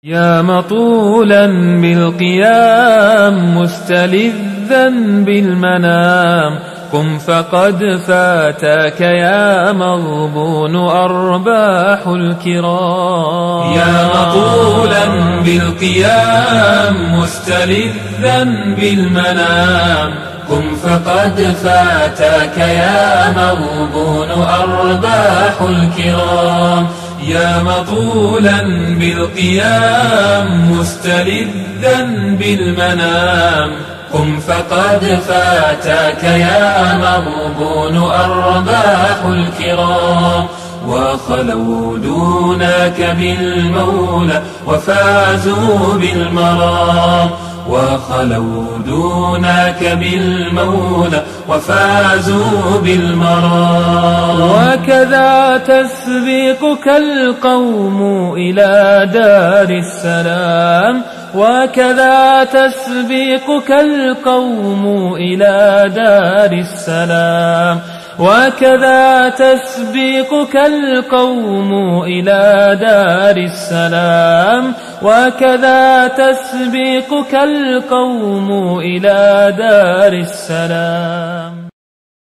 يا مطولا بالقيام مستلذا بالمنام، قم فقد فاتك يا مغبون أرباح الكرام. يا مطولا بالقيام مستلذا بالمنام، قم فقد فاتك يا مغبون أرباح الكرام. يا مطولا بالقيام مستلذا بالمنام، قم فقد فاتك يا مغبون أرباح الكرام. وخلوا دونك بالمولى وفازوا بالمرام، وخلوا دونك بالمولى وفازوا بالمرام. وكذا تسبقك القوم إلى دار السلام، وكذا تسبقك القوم إلى دار السلام، وكذا تسبقك القوم إلى دار السلام، وكذا تسبقك القوم إلى دار السلام.